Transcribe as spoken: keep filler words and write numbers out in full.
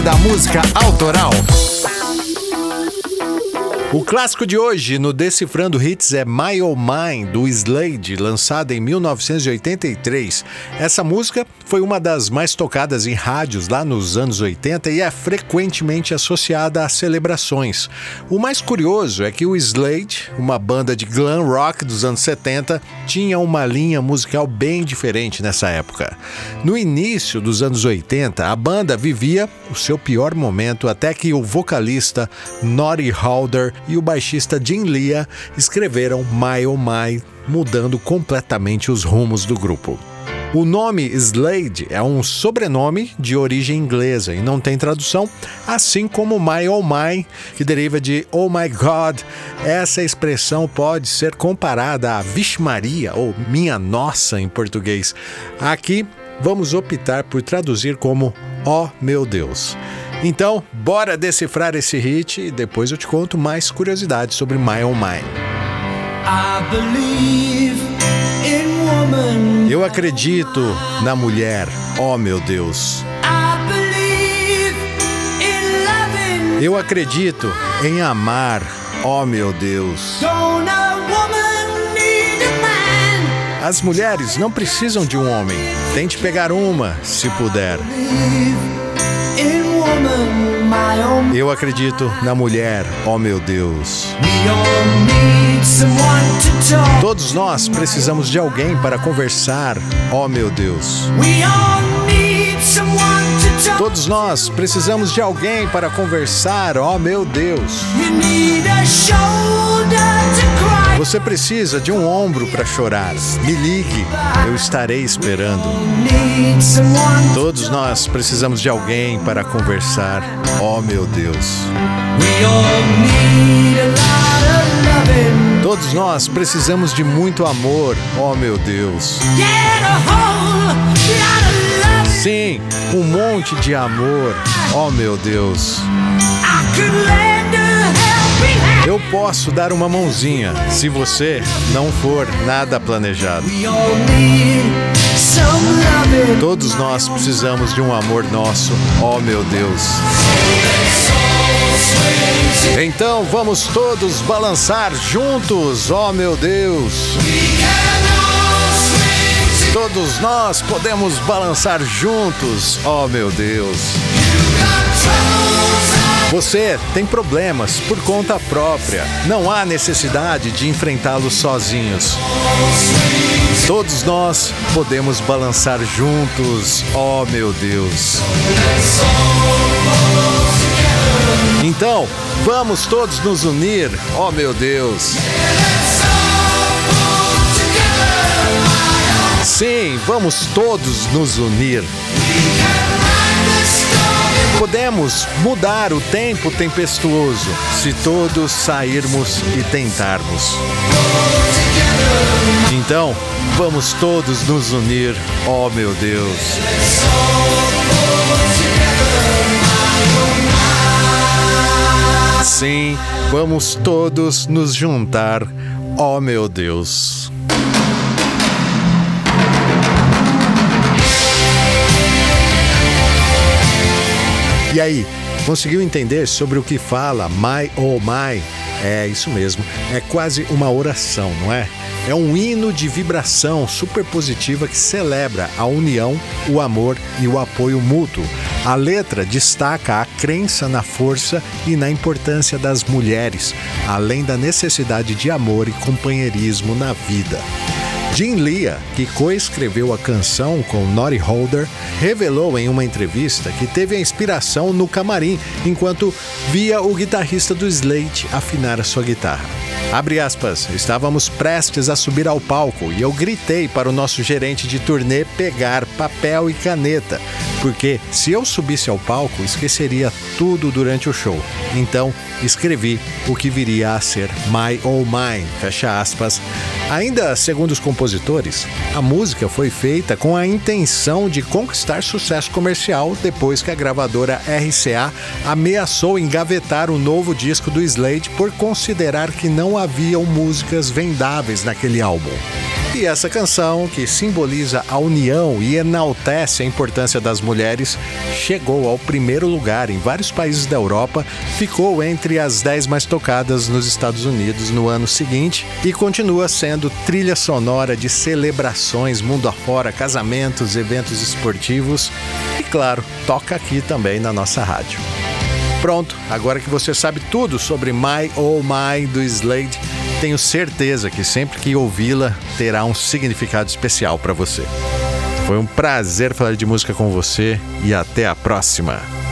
da música autoral. O clássico de hoje no Decifrando Hits é My Oh Mine, do Slade, lançada em mil novecentos e oitenta e três. Essa música foi uma das mais tocadas em rádios lá nos anos oitenta e é frequentemente associada a celebrações. O mais curioso é que o Slade, uma banda de glam rock dos anos setenta, tinha uma linha musical bem diferente nessa época. No início dos anos oitenta, a banda vivia o seu pior momento até que o vocalista Noddy Holder e o baixista Jim Lea escreveram My Oh My, mudando completamente os rumos do grupo. O nome Slade é um sobrenome de origem inglesa e não tem tradução, assim como My Oh My, que deriva de Oh My God. Essa expressão pode ser comparada a Vixe Maria ou Minha Nossa em português. Aqui vamos optar por traduzir como Oh Meu Deus. Então, bora decifrar esse hit e depois eu te conto mais curiosidades sobre My Oh My. Eu acredito na mulher, oh meu Deus. Eu acredito em amar, oh meu Deus. As mulheres não precisam de um homem. Tente pegar uma, se puder. Eu acredito na mulher, oh meu Deus. Todos nós precisamos de alguém para conversar, oh meu Deus. Todos nós precisamos de alguém para conversar, oh meu Deus. Você precisa de um ombro para chorar. Me ligue, eu estarei esperando. Todos nós precisamos de alguém para conversar. Oh, meu Deus. Todos nós precisamos de muito amor. Oh, meu Deus. Sim, um monte de amor. Oh, meu Deus. Eu posso dar uma mãozinha se você não for nada planejado. Todos nós precisamos de um amor nosso, oh meu Deus. Então vamos todos balançar juntos, oh meu Deus. Todos nós podemos balançar juntos, oh meu Deus. Você tem problemas por conta própria. Não há necessidade de enfrentá-los sozinhos. Todos nós podemos balançar juntos, oh meu Deus. Então, vamos todos nos unir, oh meu Deus. Sim, vamos todos nos unir. Podemos mudar o tempo tempestuoso se todos sairmos e tentarmos. Então, vamos todos nos unir, oh meu Deus. Sim, vamos todos nos juntar, oh meu Deus. E aí, conseguiu entender sobre o que fala My Oh My? É isso mesmo, é quase uma oração, não é? É um hino de vibração super positiva que celebra a união, o amor e o apoio mútuo. A letra destaca a crença na força e na importância das mulheres, além da necessidade de amor e companheirismo na vida. Jim Lea, que coescreveu a canção com Noddy Holder, revelou em uma entrevista que teve a inspiração no camarim enquanto via o guitarrista do Slade afinar a sua guitarra. Abre aspas, estávamos prestes a subir ao palco e eu gritei para o nosso gerente de turnê pegar papel e caneta, porque se eu subisse ao palco, esqueceria tudo durante o show. Então, escrevi o que viria a ser My Oh My, fecha aspas. Ainda segundo os compositores, a música foi feita com a intenção de conquistar sucesso comercial depois que a gravadora R C A ameaçou engavetar o novo disco do Slade por considerar que não haviam músicas vendáveis naquele álbum. E essa canção, que simboliza a união e enaltece a importância das mulheres, chegou ao primeiro lugar em vários países da Europa, ficou entre as dez mais tocadas nos Estados Unidos no ano seguinte e continua sendo trilha sonora de celebrações mundo afora, casamentos, eventos esportivos e, claro, toca aqui também na nossa rádio. Pronto, agora que você sabe tudo sobre My Oh My do Slade, tenho certeza que sempre que ouvi-la terá um significado especial para você. Foi um prazer falar de música com você e até a próxima.